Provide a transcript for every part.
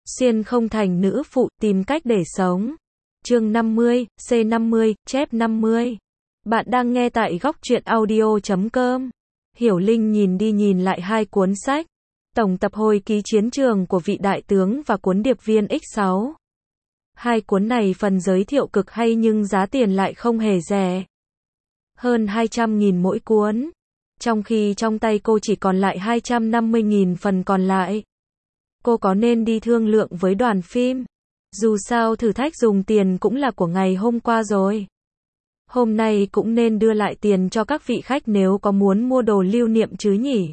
Xuyên không thành nữ phụ, tìm cách để sống. Chương 50, C50, chép 50. Bạn đang nghe tại góc truyện audio.com. Hiểu Linh nhìn đi nhìn lại hai cuốn sách. Tổng tập hồi ký chiến trường của vị đại tướng và cuốn điệp viên X6. Hai cuốn này phần giới thiệu cực hay nhưng giá tiền lại không hề rẻ. Hơn 200.000 mỗi cuốn. Trong khi trong tay cô chỉ còn lại 250.000 phần còn lại. Cô có nên đi thương lượng với đoàn phim? Dù sao thử thách dùng tiền cũng là của ngày hôm qua rồi. Hôm nay cũng nên đưa lại tiền cho các vị khách nếu có muốn mua đồ lưu niệm chứ nhỉ?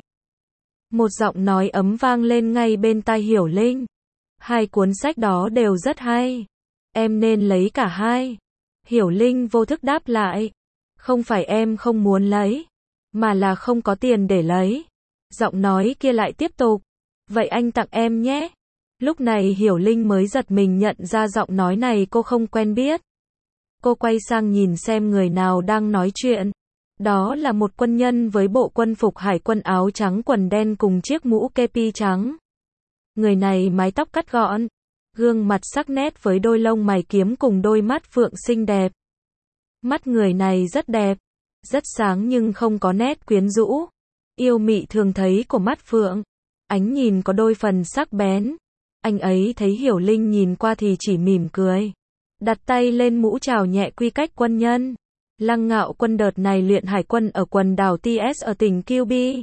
Một giọng nói ấm vang lên ngay bên tai Hiểu Linh. Hai cuốn sách đó đều rất hay. Em nên lấy cả hai. Hiểu Linh vô thức đáp lại. Không phải em không muốn lấy, mà là không có tiền để lấy. Giọng nói kia lại tiếp tục. Vậy anh tặng em nhé. Lúc này Hiểu Linh mới giật mình nhận ra giọng nói này cô không quen biết. Cô quay sang nhìn xem người nào đang nói chuyện. Đó là một quân nhân với bộ quân phục hải quân áo trắng quần đen cùng chiếc mũ kepi trắng. Người này mái tóc cắt gọn, gương mặt sắc nét với đôi lông mày kiếm cùng đôi mắt phượng xinh đẹp. Mắt người này rất đẹp, rất sáng nhưng không có nét quyến rũ. Yêu mị thường thấy của mắt phượng. Ánh nhìn có đôi phần sắc bén. Anh ấy thấy Hiểu Linh nhìn qua thì chỉ mỉm cười. Đặt tay lên mũ chào nhẹ quy cách quân nhân. Lăng Ngạo Quân đợt này luyện hải quân ở quần đảo TS ở tỉnh QB.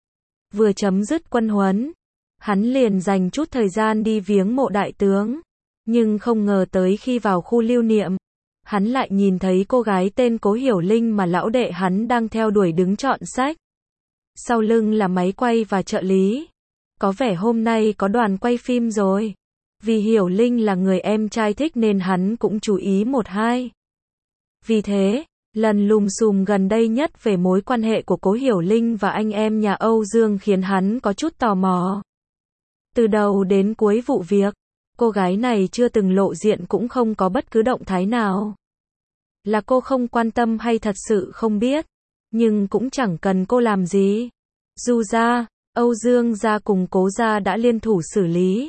Vừa chấm dứt quân huấn, hắn liền dành chút thời gian đi viếng mộ đại tướng. Nhưng không ngờ tới khi vào khu lưu niệm, hắn lại nhìn thấy cô gái tên Cố Hiểu Linh mà lão đệ hắn đang theo đuổi đứng chọn sách. Sau lưng là máy quay và trợ lý. Có vẻ hôm nay có đoàn quay phim rồi. Vì Hiểu Linh là người em trai thích nên hắn cũng chú ý một hai. Vì thế, lần lùm xùm gần đây nhất về mối quan hệ của Cố Hiểu Linh và anh em nhà Âu Dương khiến hắn có chút tò mò. Từ đầu đến cuối vụ việc, cô gái này chưa từng lộ diện cũng không có bất cứ động thái nào. Là cô không quan tâm hay thật sự không biết, nhưng cũng chẳng cần cô làm gì. Du gia, Âu Dương gia cùng Cố gia đã liên thủ xử lý.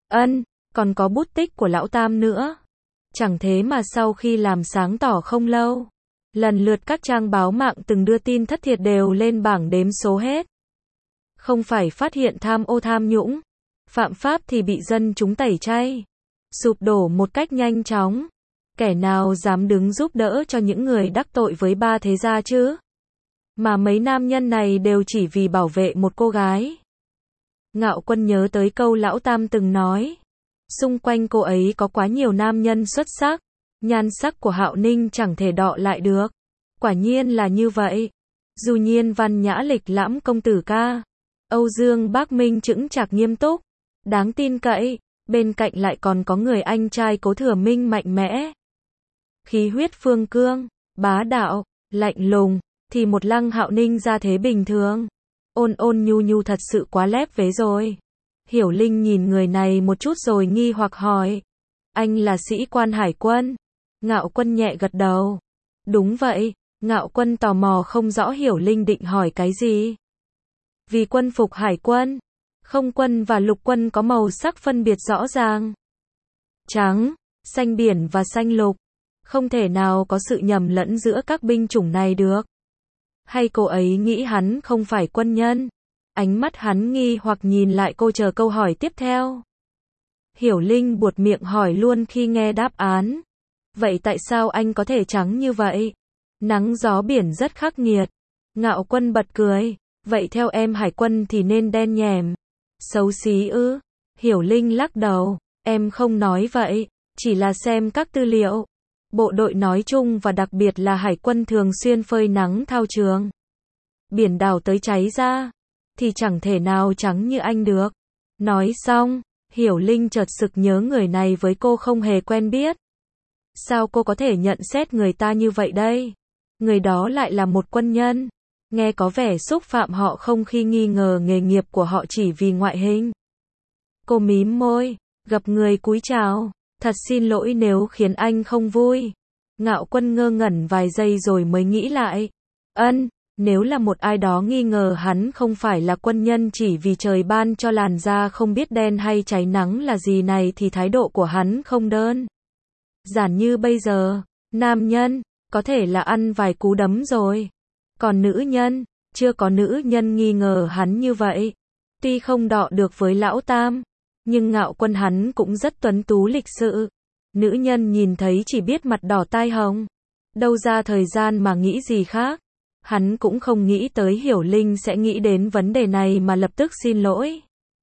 Còn có bút tích của lão Tam nữa. Chẳng thế mà sau khi làm sáng tỏ không lâu, lần lượt các trang báo mạng từng đưa tin thất thiệt đều lên bảng đếm số hết. Không phải phát hiện tham ô tham nhũng, phạm pháp thì bị dân chúng tẩy chay, sụp đổ một cách nhanh chóng. Kẻ nào dám đứng giúp đỡ cho những người đắc tội với ba thế gia chứ? Mà mấy nam nhân này đều chỉ vì bảo vệ một cô gái. Ngạo Quân nhớ tới câu lão Tam từng nói. Xung quanh cô ấy có quá nhiều nam nhân xuất sắc. Nhan sắc của Hạo Ninh chẳng thể đọ lại được. Quả nhiên là như vậy. Dù nhiên văn nhã lịch lãm công tử ca. Âu Dương Bác Minh chững chạc nghiêm túc. Đáng tin cậy. Bên cạnh lại còn có người anh trai Cố Thừa Minh mạnh mẽ. Khí huyết phương cương, bá đạo, lạnh lùng. Thì một Lăng Hạo Ninh ra thế bình thường. Ôn ôn nhu nhu thật sự quá lép vế rồi. Hiểu Linh nhìn người này một chút rồi nghi hoặc hỏi. Anh là sĩ quan hải quân? Ngạo Quân nhẹ gật đầu. Đúng vậy. Ngạo Quân tò mò không rõ Hiểu Linh định hỏi cái gì. Vì quân phục hải quân, không quân và lục quân có màu sắc phân biệt rõ ràng. Trắng, xanh biển và xanh lục. Không thể nào có sự nhầm lẫn giữa các binh chủng này được. Hay cô ấy nghĩ hắn không phải quân nhân? Ánh mắt hắn nghi hoặc nhìn lại cô chờ câu hỏi tiếp theo. Hiểu Linh buột miệng hỏi luôn khi nghe đáp án. Vậy tại sao anh có thể trắng như vậy? Nắng gió biển rất khắc nghiệt. Ngạo Quân bật cười. Vậy theo em hải quân thì nên đen nhèm. Xấu xí ư? Hiểu Linh lắc đầu. Em không nói vậy. Chỉ là xem các tư liệu. Bộ đội nói chung và đặc biệt là hải quân thường xuyên phơi nắng thao trường. Biển đảo tới cháy ra. Thì chẳng thể nào trắng như anh được. Nói xong, Hiểu Linh chợt sực nhớ người này với cô không hề quen biết. Sao cô có thể nhận xét người ta như vậy đây? Người đó lại là một quân nhân. Nghe có vẻ xúc phạm họ không khi nghi ngờ nghề nghiệp của họ chỉ vì ngoại hình. Cô mím môi, gặp người cúi chào. Thật xin lỗi nếu khiến anh không vui. Ngạo Quân ngơ ngẩn vài giây rồi mới nghĩ lại. Nếu là một ai đó nghi ngờ hắn không phải là quân nhân chỉ vì trời ban cho làn da không biết đen hay cháy nắng là gì này thì thái độ của hắn không đơn giản như bây giờ. Nam nhân, có thể là ăn vài cú đấm rồi. Còn nữ nhân, chưa có nữ nhân nghi ngờ hắn như vậy. Tuy không đọ được với lão Tam, nhưng Ngạo Quân hắn cũng rất tuấn tú lịch sự. Nữ nhân nhìn thấy chỉ biết mặt đỏ tai hồng. Đâu ra thời gian mà nghĩ gì khác. Hắn cũng không nghĩ tới Hiểu Linh sẽ nghĩ đến vấn đề này mà lập tức xin lỗi.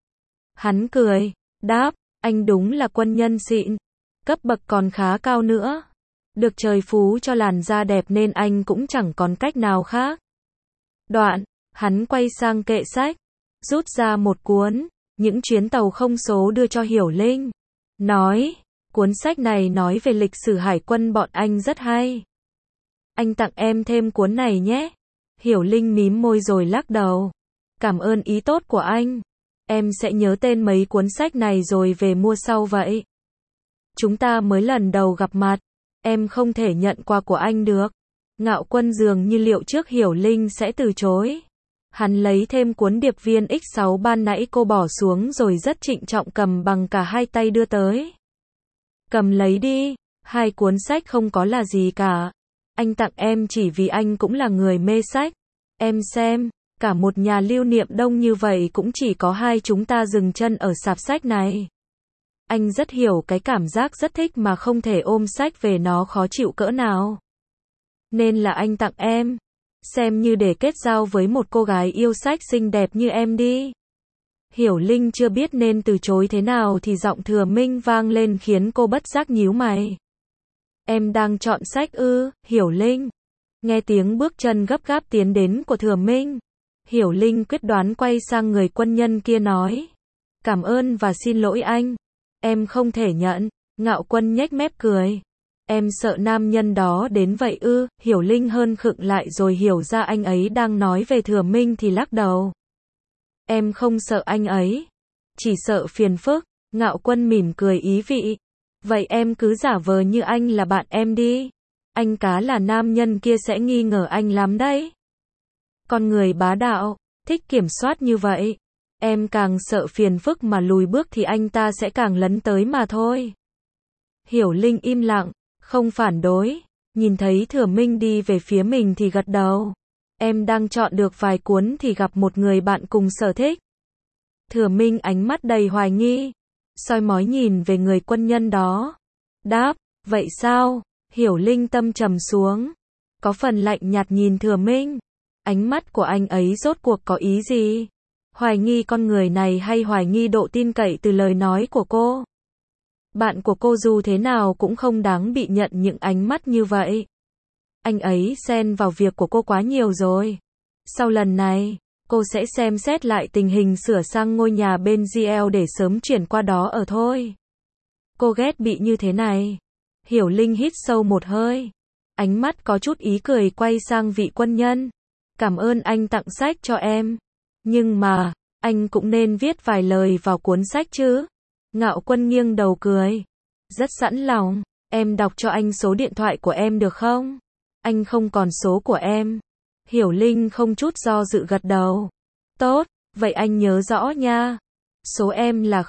Hắn cười, đáp, anh đúng là quân nhân xịn, cấp bậc còn khá cao nữa. Được trời phú cho làn da đẹp nên anh cũng chẳng còn cách nào khác. Đoạn, hắn quay sang kệ sách, rút ra một cuốn, những chuyến tàu không số đưa cho Hiểu Linh. Nói, cuốn sách này nói về lịch sử hải quân bọn anh rất hay. Anh tặng em thêm cuốn này nhé. Hiểu Linh mím môi rồi lắc đầu. Cảm ơn ý tốt của anh. Em sẽ nhớ tên mấy cuốn sách này rồi về mua sau vậy. Chúng ta mới lần đầu gặp mặt. Em không thể nhận quà của anh được. Ngạo Quân dường như liệu trước Hiểu Linh sẽ từ chối. Hắn lấy thêm cuốn điệp viên X6 ban nãy cô bỏ xuống rồi rất trịnh trọng cầm bằng cả hai tay đưa tới. Cầm lấy đi. Hai cuốn sách không có là gì cả. Anh tặng em chỉ vì anh cũng là người mê sách. Em xem, cả một nhà lưu niệm đông như vậy cũng chỉ có hai chúng ta dừng chân ở sạp sách này. Anh rất hiểu cái cảm giác rất thích mà không thể ôm sách về nó khó chịu cỡ nào. Nên là anh tặng em. Xem như để kết giao với một cô gái yêu sách xinh đẹp như em đi. Hiểu Linh chưa biết nên từ chối thế nào thì giọng Thừa Minh vang lên khiến cô bất giác nhíu mày. Em đang chọn sách ư, Hiểu Linh. Nghe tiếng bước chân gấp gáp tiến đến của Thừa Minh. Hiểu Linh quyết đoán quay sang người quân nhân kia nói. Cảm ơn và xin lỗi anh. Em không thể nhận. Ngạo Quân nhếch mép cười. Em sợ nam nhân đó đến vậy ư, Hiểu Linh hơn khựng lại rồi hiểu ra anh ấy đang nói về Thừa Minh thì lắc đầu. Em không sợ anh ấy. Chỉ sợ phiền phức. Ngạo Quân mỉm cười ý vị. Vậy em cứ giả vờ như anh là bạn em đi. Anh cá là nam nhân kia sẽ nghi ngờ anh lắm đấy. Con người bá đạo, thích kiểm soát như vậy. Em càng sợ phiền phức mà lùi bước thì anh ta sẽ càng lấn tới mà thôi. Hiểu Linh im lặng, không phản đối. Nhìn thấy Thừa Minh đi về phía mình thì gật đầu. Em đang chọn được vài cuốn thì gặp một người bạn cùng sở thích. Thừa Minh ánh mắt đầy hoài nghi. Soi mói nhìn về người quân nhân đó. Đáp, vậy sao? Hiểu Linh tâm trầm xuống. Có phần lạnh nhạt nhìn Thừa Minh. Ánh mắt của anh ấy rốt cuộc có ý gì? Hoài nghi con người này hay hoài nghi độ tin cậy từ lời nói của cô? Bạn của cô dù thế nào cũng không đáng bị nhận những ánh mắt như vậy. Anh ấy xen vào việc của cô quá nhiều rồi. Sau lần này, cô sẽ xem xét lại tình hình sửa sang ngôi nhà bên GL để sớm chuyển qua đó ở thôi. Cô ghét bị như thế này. Hiểu Linh hít sâu một hơi. Ánh mắt có chút ý cười quay sang vị quân nhân. Cảm ơn anh tặng sách cho em. Nhưng mà, anh cũng nên viết vài lời vào cuốn sách chứ. Ngạo Quân nghiêng đầu cười. Rất sẵn lòng. Em đọc cho anh số điện thoại của em được không? Anh không còn số của em. Hiểu Linh không chút do dự gật đầu. Tốt, vậy anh nhớ rõ nha. Số em là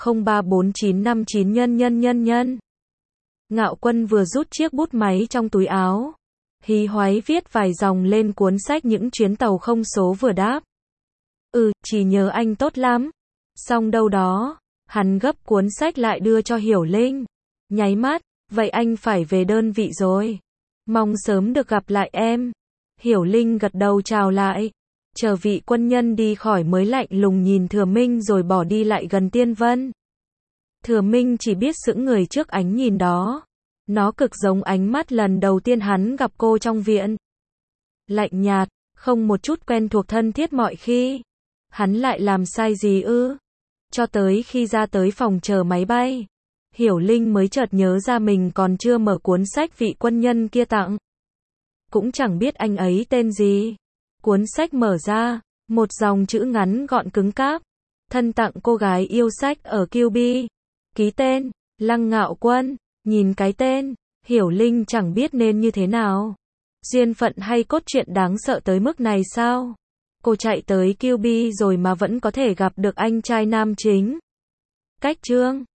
034959 .. Ngạo Quân vừa rút chiếc bút máy trong túi áo. Hí hoáy viết vài dòng lên cuốn sách những chuyến tàu không số vừa đáp. Chỉ nhớ anh tốt lắm. Xong đâu đó, hắn gấp cuốn sách lại đưa cho Hiểu Linh. Nháy mắt, vậy anh phải về đơn vị rồi. Mong sớm được gặp lại em. Hiểu Linh gật đầu chào lại. Chờ vị quân nhân đi khỏi mới lạnh lùng nhìn Thừa Minh rồi bỏ đi lại gần Tiên Vân. Thừa Minh chỉ biết sững người trước ánh nhìn đó. Nó cực giống ánh mắt lần đầu tiên hắn gặp cô trong viện. Lạnh nhạt, không một chút quen thuộc thân thiết mọi khi. Hắn lại làm sai gì ư? Cho tới khi ra tới phòng chờ máy bay, Hiểu Linh mới chợt nhớ ra mình còn chưa mở cuốn sách vị quân nhân kia tặng. Cũng chẳng biết anh ấy tên gì. Cuốn sách mở ra, một dòng chữ ngắn gọn cứng cáp. Thân tặng cô gái yêu sách ở QB. Ký tên, Lăng Ngạo Quân. Nhìn cái tên, Hiểu Linh chẳng biết nên như thế nào. Duyên phận hay cốt truyện đáng sợ tới mức này sao? Cô chạy tới QB rồi mà vẫn có thể gặp được anh trai nam chính. Cách chương